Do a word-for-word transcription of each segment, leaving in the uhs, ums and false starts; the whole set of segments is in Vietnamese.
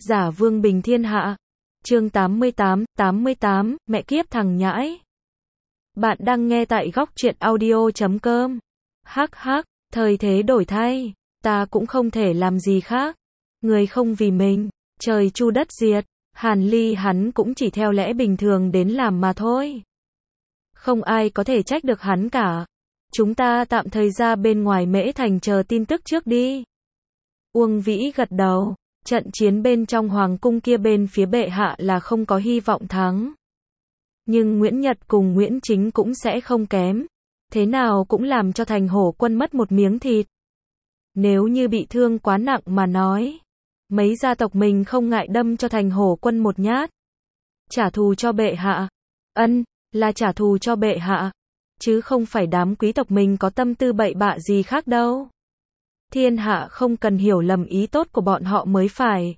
Giả vương bình thiên hạ. Chương tám mươi tám, tám mươi tám, mẹ kiếp thằng nhãi. Bạn đang nghe tại góc truyện audio chấm com. Hắc hắc, thời thế đổi thay, ta cũng không thể làm gì khác. Người không vì mình, trời chu đất diệt, Hàn Ly hắn cũng chỉ theo lẽ bình thường đến làm mà thôi. Không ai có thể trách được hắn cả. Chúng ta tạm thời ra bên ngoài Mễ Thành chờ tin tức trước đi. Uông Vĩ gật đầu. Trận chiến bên trong hoàng cung kia bên phía bệ hạ là không có hy vọng thắng. Nhưng Nguyễn Nhật cùng Nguyễn Chính cũng sẽ không kém. Thế nào cũng làm cho Thành Hổ quân mất một miếng thịt. Nếu như bị thương quá nặng mà nói, mấy gia tộc mình không ngại đâm cho Thành Hổ quân một nhát. Trả thù cho bệ hạ. Ân, là trả thù cho bệ hạ. Chứ không phải đám quý tộc mình có tâm tư bậy bạ gì khác đâu. Thiên hạ không cần hiểu lầm ý tốt của bọn họ mới phải.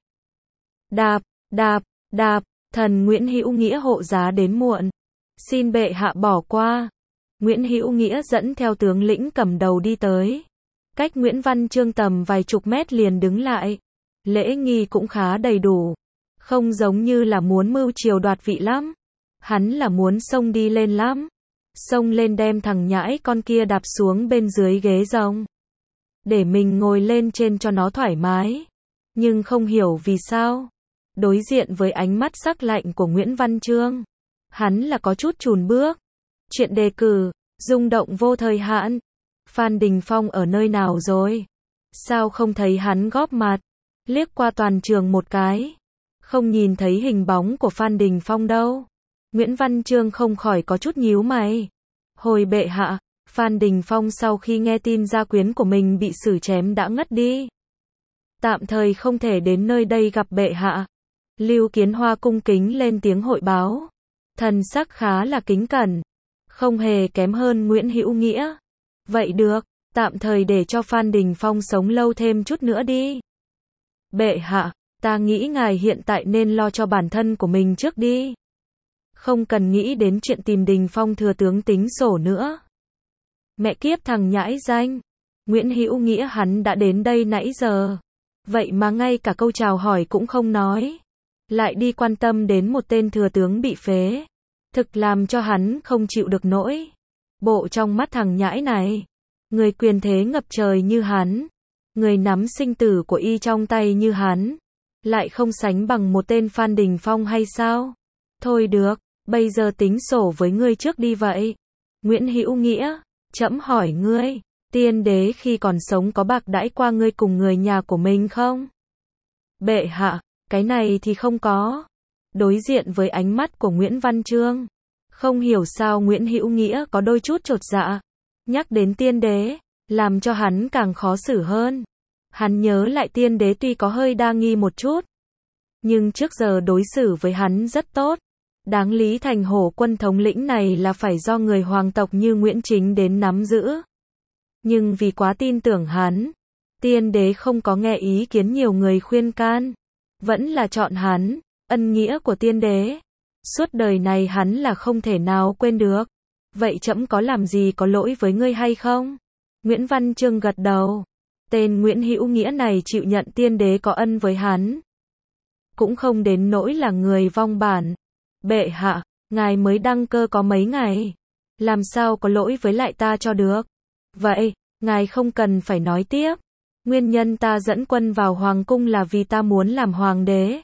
Đạp, đạp, đạp, thần Nguyễn Hữu Nghĩa hộ giá đến muộn. Xin bệ hạ bỏ qua. Nguyễn Hữu Nghĩa dẫn theo tướng lĩnh cầm đầu đi tới. Cách Nguyễn Văn Chương tầm vài chục mét liền đứng lại. Lễ nghi cũng khá đầy đủ. Không giống như là muốn mưu triều đoạt vị lắm. Hắn là muốn xông đi lên lắm. Xông lên đem thằng nhãi con kia đạp xuống bên dưới ghế rồng. Để mình ngồi lên trên cho nó thoải mái. Nhưng không hiểu vì sao. Đối diện với ánh mắt sắc lạnh của Nguyễn Văn Chương, hắn là có chút chùn bước. Chuyện đề cử, rung động vô thời hạn. Phan Đình Phong ở nơi nào rồi? Sao không thấy hắn góp mặt? Liếc qua toàn trường một cái. Không nhìn thấy hình bóng của Phan Đình Phong đâu. Nguyễn Văn Chương không khỏi có chút nhíu mày. Hồi bệ hạ, Phan Đình Phong sau khi nghe tin gia quyến của mình bị xử chém đã ngất đi. Tạm thời không thể đến nơi đây gặp bệ hạ. Lưu Kiến Hoa cung kính lên tiếng hội báo. Thần sắc khá là kính cẩn. Không hề kém hơn Nguyễn Hữu Nghĩa. Vậy được, tạm thời để cho Phan Đình Phong sống lâu thêm chút nữa đi. Bệ hạ, ta nghĩ ngài hiện tại nên lo cho bản thân của mình trước đi. Không cần nghĩ đến chuyện tìm Đình Phong thừa tướng tính sổ nữa. Mẹ kiếp thằng nhãi danh. Nguyễn Hữu Nghĩa hắn đã đến đây nãy giờ. Vậy mà ngay cả câu chào hỏi cũng không nói. Lại đi quan tâm đến một tên thừa tướng bị phế. Thực làm cho hắn không chịu được nỗi. Bộ trong mắt thằng nhãi này. Người quyền thế ngập trời như hắn. Người nắm sinh tử của y trong tay như hắn. Lại không sánh bằng một tên Phan Đình Phong hay sao? Thôi được, bây giờ tính sổ với ngươi trước đi vậy. Nguyễn Hữu Nghĩa. Trẫm hỏi ngươi, tiên đế khi còn sống có bạc đãi qua ngươi cùng người nhà của mình không? Bệ hạ, cái này thì không có. Đối diện với ánh mắt của Nguyễn Văn Chương, không hiểu sao Nguyễn Hữu Nghĩa có đôi chút chột dạ. Nhắc đến tiên đế, làm cho hắn càng khó xử hơn. Hắn nhớ lại tiên đế tuy có hơi đa nghi một chút, nhưng trước giờ đối xử với hắn rất tốt. Đáng lý Thành Hổ quân thống lĩnh này là phải do người hoàng tộc như Nguyễn Chính đến nắm giữ. Nhưng vì quá tin tưởng hắn, tiên đế không có nghe ý kiến nhiều người khuyên can. Vẫn là chọn hắn, ân nghĩa của tiên đế. Suốt đời này hắn là không thể nào quên được. Vậy trẫm có làm gì có lỗi với ngươi hay không? Nguyễn Văn Chương gật đầu. Tên Nguyễn Hữu Nghĩa này chịu nhận tiên đế có ân với hắn. Cũng không đến nỗi là người vong bản. Bệ hạ, ngài mới đăng cơ có mấy ngày. Làm sao có lỗi với lại ta cho được. Vậy, ngài không cần phải nói tiếp. Nguyên nhân ta dẫn quân vào hoàng cung là vì ta muốn làm hoàng đế.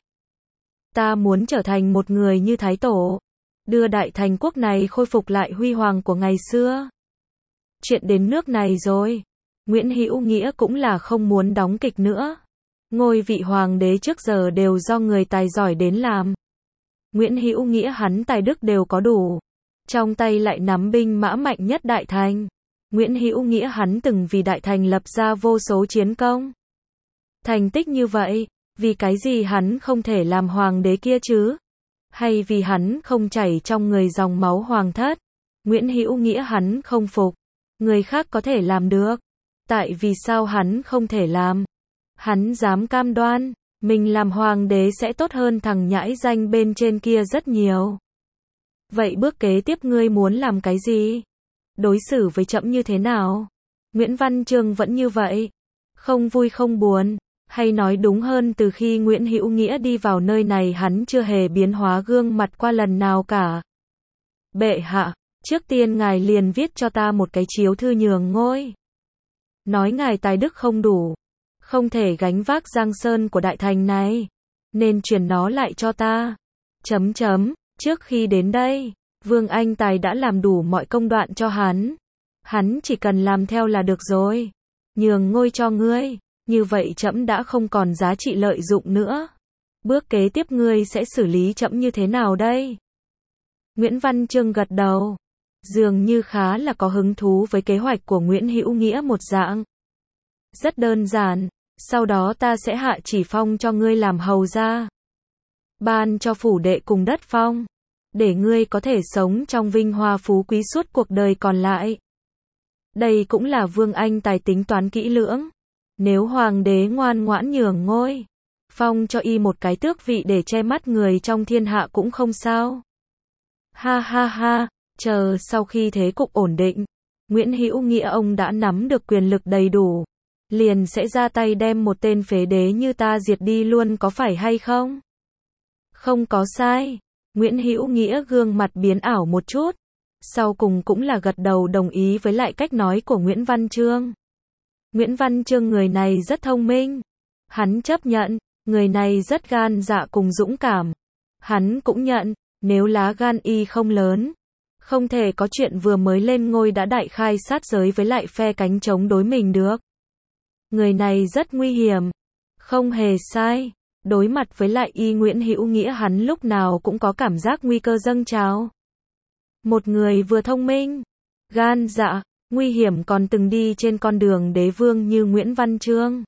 Ta muốn trở thành một người như Thái Tổ. Đưa đại thành quốc này khôi phục lại huy hoàng của ngày xưa. Chuyện đến nước này rồi. Nguyễn Hữu Nghĩa cũng là không muốn đóng kịch nữa. Ngôi vị hoàng đế trước giờ đều do người tài giỏi đến làm. Nguyễn Hữu Nghĩa hắn tài đức đều có đủ. Trong tay lại nắm binh mã mạnh nhất đại thành. Nguyễn Hữu Nghĩa hắn từng vì đại thành lập ra vô số chiến công. Thành tích như vậy, vì cái gì hắn không thể làm hoàng đế kia chứ? Hay vì hắn không chảy trong người dòng máu hoàng thất? Nguyễn Hữu Nghĩa hắn không phục. Người khác có thể làm được. Tại vì sao hắn không thể làm? Hắn dám cam đoan. Mình làm hoàng đế sẽ tốt hơn thằng nhãi danh bên trên kia rất nhiều. Vậy bước kế tiếp ngươi muốn làm cái gì? Đối xử với trẫm như thế nào? Nguyễn Văn Chương vẫn như vậy. Không vui không buồn. Hay nói đúng hơn từ khi Nguyễn Hữu Nghĩa đi vào nơi này hắn chưa hề biến hóa gương mặt qua lần nào cả. Bệ hạ, trước tiên ngài liền viết cho ta một cái chiếu thư nhường ngôi. Nói ngài tài đức không đủ, không thể gánh vác giang sơn của đại thành này, nên truyền nó lại cho ta. Chấm chấm, trước khi đến đây, Vương Anh Tài đã làm đủ mọi công đoạn cho hắn. Hắn chỉ cần làm theo là được rồi. Nhường ngôi cho ngươi, như vậy trẫm đã không còn giá trị lợi dụng nữa. Bước kế tiếp ngươi sẽ xử lý trẫm như thế nào đây? Nguyễn Văn Chương gật đầu, dường như khá là có hứng thú với kế hoạch của Nguyễn Hữu Nghĩa một dạng. Rất đơn giản, sau đó ta sẽ hạ chỉ phong cho ngươi làm hầu gia. Ban cho phủ đệ cùng đất phong, để ngươi có thể sống trong vinh hoa phú quý suốt cuộc đời còn lại. Đây cũng là Vương Anh Tài tính toán kỹ lưỡng. Nếu hoàng đế ngoan ngoãn nhường ngôi, phong cho y một cái tước vị để che mắt người trong thiên hạ cũng không sao. Ha ha ha, chờ sau khi thế cục ổn định, Nguyễn Hữu Nghĩa ông đã nắm được quyền lực đầy đủ, liền sẽ ra tay đem một tên phế đế như ta diệt đi luôn, có phải hay không? Không có sai. Nguyễn Hữu Nghĩa gương mặt biến ảo một chút, sau cùng cũng là gật đầu đồng ý với lại cách nói của Nguyễn Văn Chương. Nguyễn Văn Chương người này rất thông minh. Hắn chấp nhận, người này rất gan dạ cùng dũng cảm. Hắn cũng nhận, nếu lá gan y không lớn, không thể có chuyện vừa mới lên ngôi đã đại khai sát giới với lại phe cánh chống đối mình được. Người này rất nguy hiểm. Không hề sai. Đối mặt với lại y Nguyễn Hữu Nghĩa hắn lúc nào cũng có cảm giác nguy cơ dâng trào. Một người vừa thông minh, gan dạ, nguy hiểm còn từng đi trên con đường đế vương như Nguyễn Văn Chương.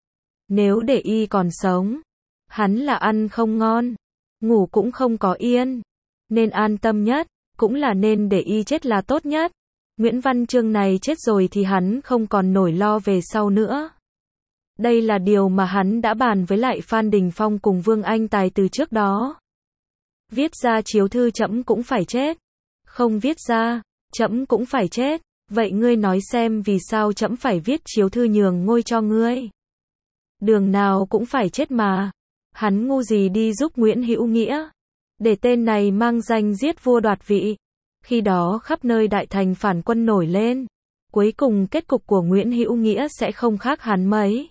Nếu để y còn sống, hắn là ăn không ngon, ngủ cũng không có yên. Nên an tâm nhất, cũng là nên để y chết là tốt nhất. Nguyễn Văn Chương này chết rồi thì hắn không còn nổi lo về sau nữa. Đây là điều mà hắn đã bàn với lại Phan Đình Phong cùng Vương Anh Tài từ trước đó. Viết ra chiếu thư trẫm cũng phải chết. Không viết ra, trẫm cũng phải chết. Vậy ngươi nói xem vì sao trẫm phải viết chiếu thư nhường ngôi cho ngươi? Đường nào cũng phải chết mà. Hắn ngu gì đi giúp Nguyễn Hữu Nghĩa, để tên này mang danh giết vua đoạt vị. Khi đó khắp nơi đại thành phản quân nổi lên. Cuối cùng kết cục của Nguyễn Hữu Nghĩa sẽ không khác hắn mấy.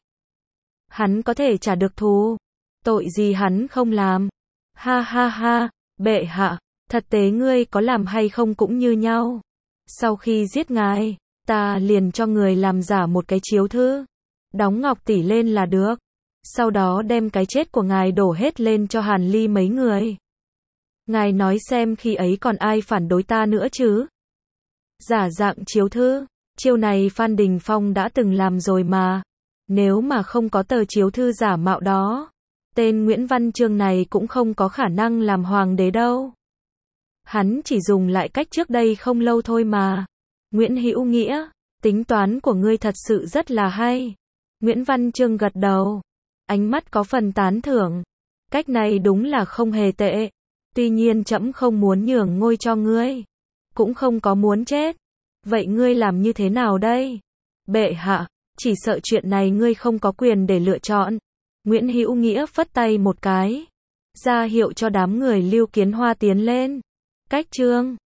Hắn có thể trả được thù. Tội gì hắn không làm. Ha ha ha, bệ hạ, thật tế ngươi có làm hay không cũng như nhau. Sau khi giết ngài, ta liền cho người làm giả một cái chiếu thư, đóng ngọc tỷ lên là được. Sau đó đem cái chết của ngài đổ hết lên cho Hàn Ly mấy người. Ngài nói xem khi ấy còn ai phản đối ta nữa chứ? Giả dạng chiếu thư, chiêu này Phan Đình Phong đã từng làm rồi mà. Nếu mà không có tờ chiếu thư giả mạo đó, tên Nguyễn Văn Chương này cũng không có khả năng làm hoàng đế đâu. Hắn chỉ dùng lại cách trước đây không lâu thôi mà. Nguyễn Hữu Nghĩa, tính toán của ngươi thật sự rất là hay. Nguyễn Văn Chương gật đầu, ánh mắt có phần tán thưởng. Cách này đúng là không hề tệ. Tuy nhiên trẫm không muốn nhường ngôi cho ngươi, cũng không có muốn chết. Vậy ngươi làm như thế nào đây? Bệ hạ, chỉ sợ chuyện này ngươi không có quyền để lựa chọn. Nguyễn Hữu Nghĩa phất tay một cái, ra hiệu cho đám người Lưu Kiến Hoa tiến lên. Cách trương.